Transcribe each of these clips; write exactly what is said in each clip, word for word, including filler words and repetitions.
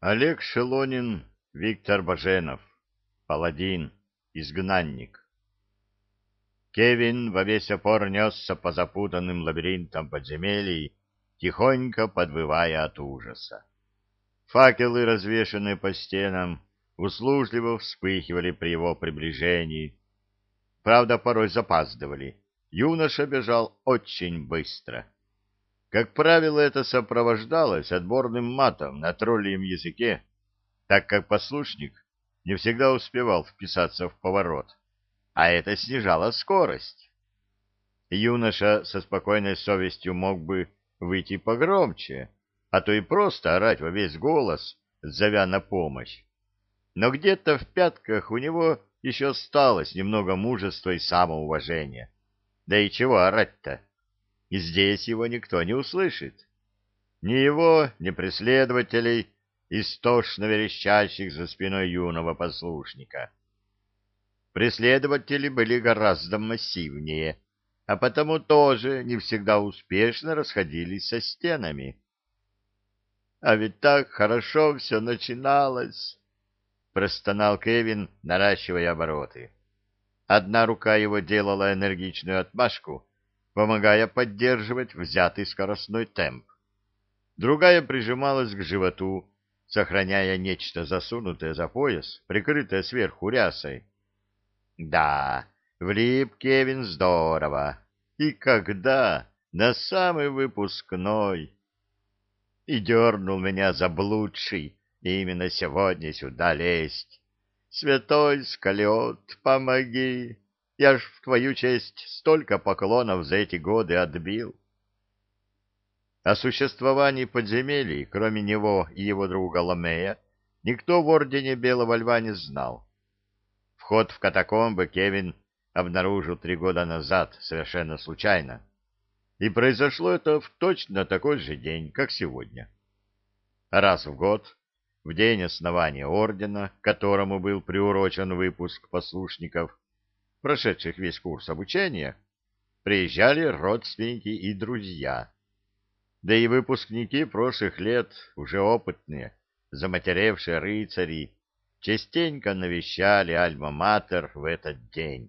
Олег Шелонин, Виктор Баженов, паладин, изгнанник. Кевин во весь опор несся по запутанным лабиринтам подземелий, тихонько подвывая от ужаса. Факелы, развешанные по стенам, услужливо вспыхивали при его приближении. Правда, порой запаздывали. Юноша бежал очень быстро. Как правило, это сопровождалось отборным матом на тролльем языке, так как послушник не всегда успевал вписаться в поворот, а это снижало скорость. Юноша со спокойной совестью мог бы выйти погромче, а то и просто орать во весь голос, зовя на помощь. Но где-то в пятках у него еще осталось немного мужества и самоуважения. Да и чего орать-то? И здесь его никто не услышит. Ни его, ни преследователей, истошно верещащих за спиной юного послушника. Преследователи были гораздо массивнее, а потому тоже не всегда успешно расходились со стенами. «А ведь так хорошо все начиналось!» — простонал Кевин, наращивая обороты. Одна рука его делала энергичную отмашку, помогая поддерживать взятый скоростной темп. Другая прижималась к животу, сохраняя нечто засунутое за пояс, прикрытое сверху рясой. Да, влип Кевин здорово. И когда? На самый выпускной. И дернул меня заблудший именно сегодня сюда лезть. Святой Скалиот, помоги! Я ж в твою честь столько поклонов за эти годы отбил. О существовании подземелий, кроме него и его друга Ламея, никто в Ордене Белого Льва не знал. Вход в катакомбы Кевин обнаружил три года назад совершенно случайно. И произошло это в точно такой же день, как сегодня. Раз в год, в день основания Ордена, к которому был приурочен выпуск послушников, прошедших весь курс обучения, приезжали родственники и друзья. Да и выпускники прошлых лет, уже опытные, заматеревшие рыцари, частенько навещали Альма-Матер в этот день.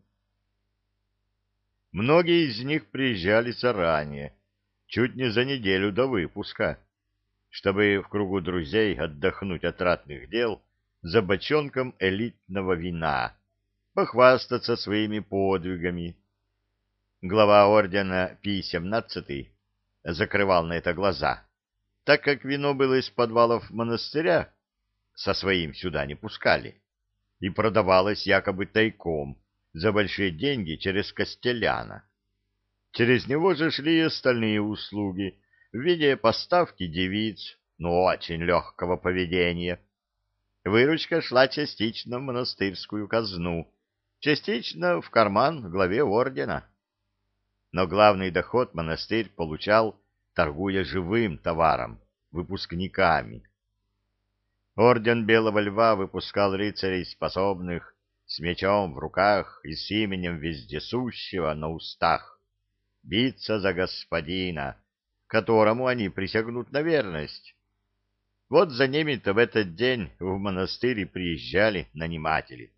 Многие из них приезжали заранее, чуть не за неделю до выпуска, чтобы в кругу друзей отдохнуть от ратных дел за бочонком элитного вина, похвастаться своими подвигами. Глава ордена Пий семнадцатый закрывал на это глаза, так как вино было из подвалов монастыря, со своим сюда не пускали, и продавалось якобы тайком за большие деньги через Костеляна. Через него же шли и остальные услуги в виде поставки девиц, но очень легкого поведения. Выручка шла частично в монастырскую казну, частично в карман главе ордена. Но главный доход монастырь получал, торгуя живым товаром, выпускниками. Орден Белого Льва выпускал рыцарей способных, с мечом в руках и с именем вездесущего на устах, биться за господина, которому они присягнут на верность. Вот за ними-то в этот день в монастырь приезжали наниматели.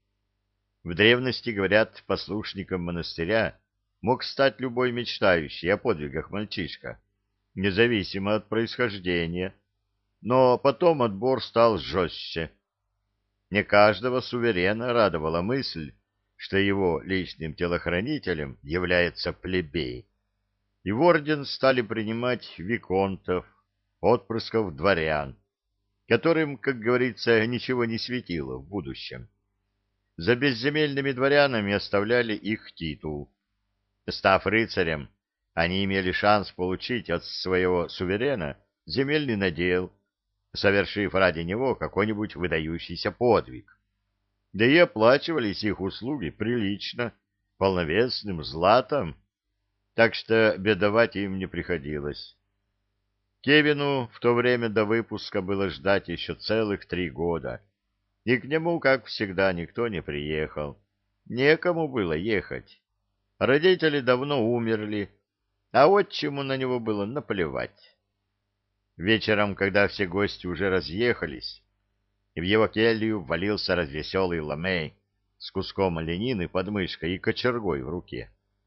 В древности, говорят, послушником монастыря мог стать любой мечтающий о подвигах мальчишка, независимо от происхождения, но потом отбор стал жестче. Не каждого суверена радовала мысль, что его личным телохранителем является плебей, и в орден стали принимать виконтов, отпрысков дворян, которым, как говорится, ничего не светило в будущем. За безземельными дворянами оставляли их титул. Став рыцарем, они имели шанс получить от своего суверена земельный надел, совершив ради него какой-нибудь выдающийся подвиг. Да и оплачивались их услуги прилично, полновесным златом, так что бедовать им не приходилось. Кевину в то время до выпуска было ждать еще целых три года, и к нему, как всегда, никто не приехал. Некому было ехать. Родители давно умерли, а отчиму на него было наплевать. Вечером, когда все гости уже разъехались, в его келью ввалился развеселый Ламей с куском оленины под мышкой и кочергой в руке.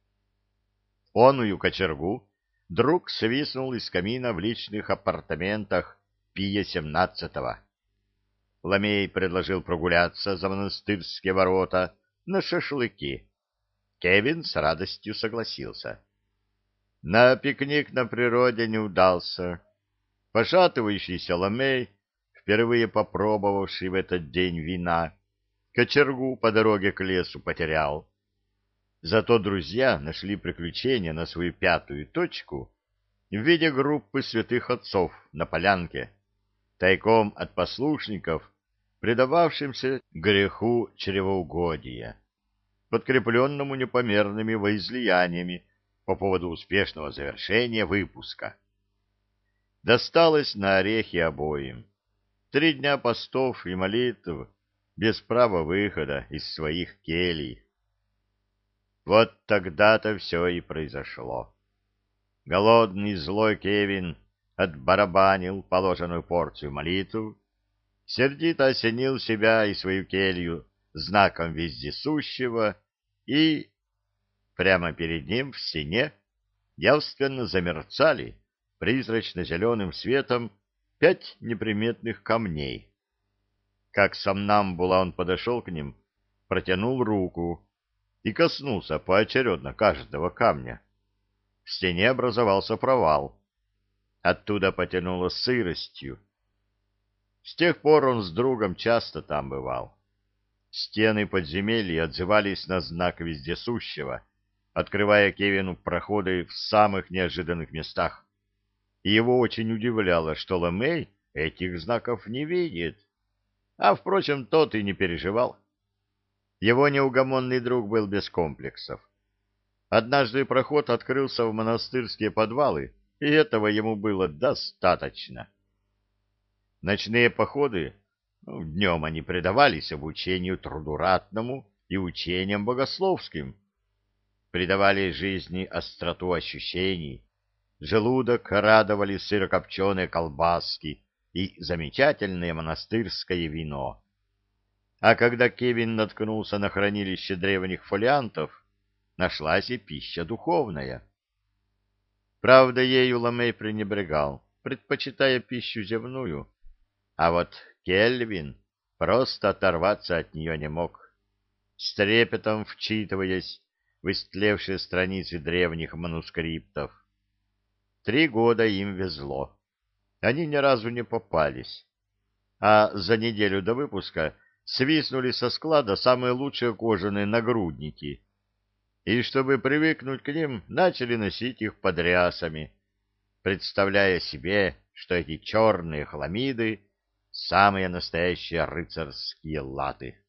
Оную кочергу друг свистнул из камина в личных апартаментах Пия семнадцатого. Ламей предложил прогуляться за монастырские ворота на шашлыки. Кевин с радостью согласился. На пикник на природе не удался. Пошатывающийся Ламей, впервые попробовавший в этот день вина, кочергу по дороге к лесу потерял. Зато друзья нашли приключение на свою пятую точку в виде группы святых отцов на полянке, тайком от послушников, предававшимся греху чревоугодия, подкрепленному непомерными возлияниями по поводу успешного завершения выпуска. Досталось на орехи обоим. Три дня постов и молитв без права выхода из своих келий. Вот тогда-то все и произошло. Голодный злой Кевин отбарабанил положенную порцию молитв, сердито осенил себя и свою келью знаком вездесущего, и прямо перед ним в стене явственно замерцали призрачно-зеленым светом пять неприметных камней. Как сомнамбула он подошел к ним, протянул руку и коснулся поочередно каждого камня. В стене образовался провал. Оттуда потянуло сыростью. С тех пор он с другом часто там бывал. Стены подземелья отзывались на знак вездесущего, открывая Кевину проходы в самых неожиданных местах. И его очень удивляло, что Ламей этих знаков не видит. А, впрочем, тот и не переживал. Его неугомонный друг был без комплексов. Однажды проход открылся в монастырские подвалы, и этого ему было достаточно. Ночные походы, ну, днем они предавались обучению труду ратному и учениям богословским, придавали жизни остроту ощущений, желудок радовали сырокопченые колбаски и замечательное монастырское вино. А когда Кевин наткнулся на хранилище древних фолиантов, нашлась и пища духовная. Правда, ею Ламей пренебрегал, предпочитая пищу земную, а вот Кельвин просто оторваться от нее не мог, с трепетом вчитываясь в истлевшие страницы древних манускриптов. Три года им везло. Они ни разу не попались. А за неделю до выпуска свистнули со склада самые лучшие кожаные нагрудники, и, чтобы привыкнуть к ним, начали носить их под рясами, представляя себе, что эти черные хламиды — самые настоящие рыцарские латы.